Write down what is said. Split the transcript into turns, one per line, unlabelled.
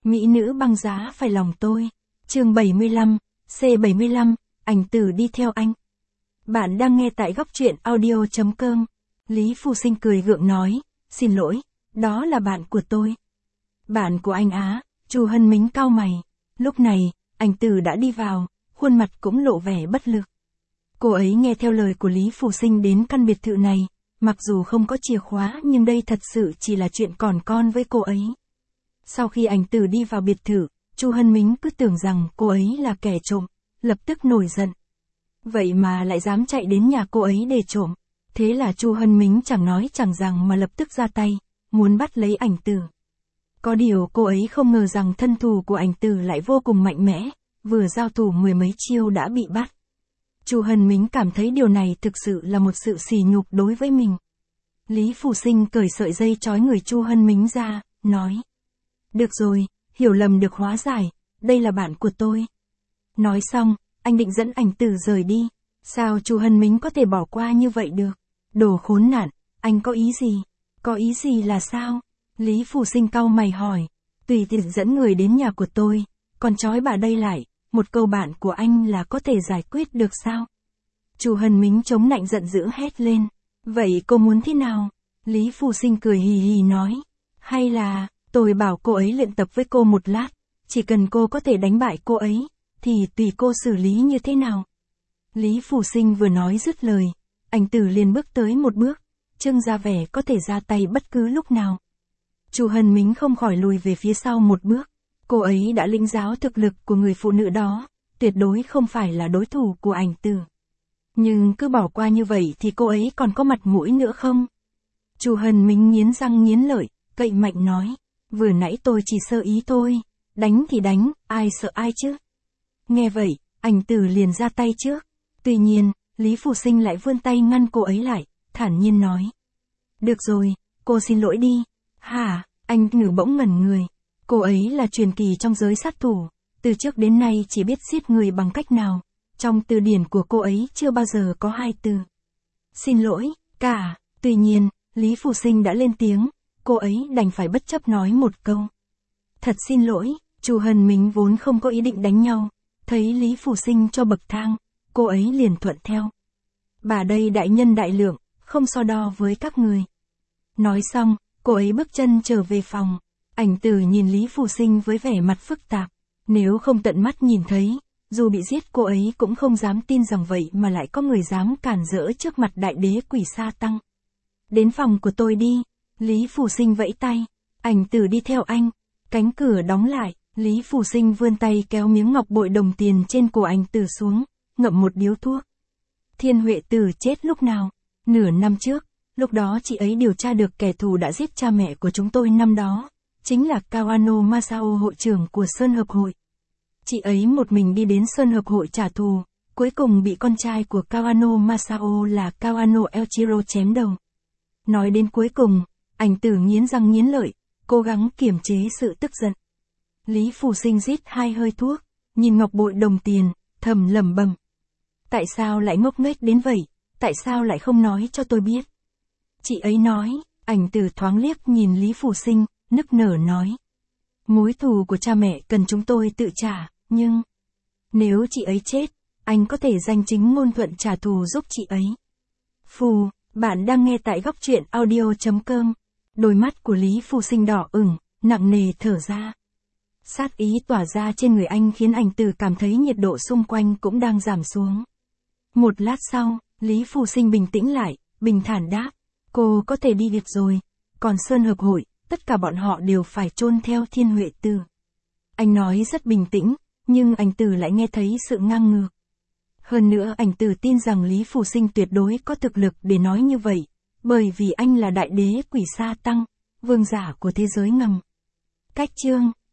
Mỹ nữ băng giá phải lòng tôi. Chương 75, C75, ảnh tử đi theo anh. Bạn đang nghe tại góc truyện audio.com. Lý Phù Sinh cười gượng nói, xin lỗi, đó là bạn của tôi. Bạn của anh á? Chu Hân Mính cau mày. Lúc này, ảnh tử đã đi vào, khuôn mặt cũng lộ vẻ bất lực. Cô ấy nghe theo lời của Lý Phù Sinh đến căn biệt thự này, mặc dù không có chìa khóa nhưng đây thật sự chỉ là chuyện còn con với cô ấy. Sau khi ảnh tử đi vào biệt thự, Chu Hân Mính cứ tưởng rằng cô ấy là kẻ trộm, lập tức nổi giận. Vậy mà lại dám chạy đến nhà cô ấy để trộm. Thế là Chu Hân Mính chẳng nói chẳng rằng mà lập tức ra tay, muốn bắt lấy ảnh tử. Có điều cô ấy không ngờ rằng thân thủ của ảnh tử lại vô cùng mạnh mẽ, vừa giao thủ mười mấy chiêu đã bị bắt. Chu Hân Mính cảm thấy điều này thực sự là một sự sỉ nhục đối với mình. Lý Phù Sinh cởi sợi dây trói người Chu Hân Mính ra, nói. Được rồi, hiểu lầm được hóa giải, đây là bạn của tôi. Nói xong, anh định dẫn ảnh tử rời đi. Sao Chu Hân Mính có thể bỏ qua như vậy được? Đồ khốn nạn, anh có ý gì? Có ý gì là sao? Lý Phù Sinh cau mày hỏi. Tùy tiện dẫn người đến nhà của tôi, còn trói bà đây lại, một câu bạn của anh là có thể giải quyết được sao? Chu Hân Mính chống nạnh giận dữ hét lên. Vậy cô muốn thế nào? Lý Phù Sinh cười hì hì nói. Hay là, tôi bảo cô ấy luyện tập với cô một lát, chỉ cần cô có thể đánh bại cô ấy, thì tùy cô xử lý như thế nào. Lý Phù Sinh vừa nói dứt lời, ảnh tử liền bước tới một bước, trưng ra vẻ có thể ra tay bất cứ lúc nào. Chu Hân Mính không khỏi lùi về phía sau một bước, cô ấy đã lĩnh giáo thực lực của người phụ nữ đó, tuyệt đối không phải là đối thủ của ảnh tử. Nhưng cứ bỏ qua như vậy thì cô ấy còn có mặt mũi nữa không? Chu Hân Mính nghiến răng nghiến lợi, cậy mạnh nói, vừa nãy tôi chỉ sơ ý thôi, đánh thì đánh, ai sợ ai chứ? Nghe vậy, ảnh tử liền ra tay trước. Tuy nhiên, Lý Phù Sinh lại vươn tay ngăn cô ấy lại, thản nhiên nói. Được rồi, cô xin lỗi đi. Hả? Anh ngử bỗng ngẩn người. Cô ấy là truyền kỳ trong giới sát thủ, từ trước đến nay chỉ biết giết người bằng cách nào. Trong từ điển của cô ấy chưa bao giờ có hai từ xin lỗi, cả. Tuy nhiên, Lý Phù Sinh đã lên tiếng, cô ấy đành phải bất chấp nói một câu. Thật xin lỗi. Chu Hân Mính vốn không có ý định đánh nhau, thấy Lý Phù Sinh cho bậc thang, cô ấy liền thuận theo. Bà đây đại nhân đại lượng, không so đo với các người. Nói xong, cô ấy bước chân trở về phòng. Ảnh tử nhìn Lý Phù Sinh với vẻ mặt phức tạp. Nếu không tận mắt nhìn thấy, dù bị giết cô ấy cũng không dám tin rằng vậy mà lại có người dám cản rỡ trước mặt đại đế quỷ sa tăng. Đến phòng của tôi đi. Lý Phù Sinh vẫy tay. Ảnh tử đi theo anh. Cánh cửa đóng lại. Lý Phù Sinh vươn tay kéo miếng ngọc bội đồng tiền trên cổ ảnh tử xuống, ngậm một điếu thuốc. Thiên Huệ Tử chết lúc nào? Nửa năm trước, lúc đó chị ấy điều tra được kẻ thù đã giết cha mẹ của chúng tôi năm đó, chính là Kawano Masao, hội trưởng của Sơn Hợp Hội. Chị ấy một mình đi đến Sơn Hợp Hội trả thù, cuối cùng bị con trai của Kawano Masao là Kawano Elchiro chém đầu. Nói đến cuối cùng, ảnh tử nghiến răng nghiến lợi, cố gắng kiềm chế sự tức giận. Lý Phù Sinh rít hai hơi thuốc, nhìn ngọc bội đồng tiền, thầm lẩm bẩm. Tại sao lại ngốc nghếch đến vậy? Tại sao lại không nói cho tôi biết? Chị ấy nói. Ảnh tử thoáng liếc nhìn Lý Phù Sinh, nức nở nói. Mối thù của cha mẹ cần chúng tôi tự trả, nhưng nếu chị ấy chết, anh có thể danh chính ngôn thuận trả thù giúp chị ấy. Phù, bạn đang nghe tại góc truyện audio.com. Đôi mắt của Lý Phù Sinh đỏ ửng, nặng nề thở ra. Sát ý tỏa ra trên người anh khiến ảnh tử cảm thấy nhiệt độ xung quanh cũng đang giảm xuống. Một lát sau, Lý Phù Sinh bình tĩnh lại, bình thản đáp. Cô có thể đi được rồi, còn Sơn Hợp Hội, tất cả bọn họ đều phải chôn theo Thiên Huệ Tử. Anh nói rất bình tĩnh, nhưng ảnh tử lại nghe thấy sự ngang ngược. Hơn nữa ảnh tử tin rằng Lý Phù Sinh tuyệt đối có thực lực để nói như vậy, bởi vì anh là đại đế quỷ sa tăng, vương giả của thế giới ngầm. Cách chương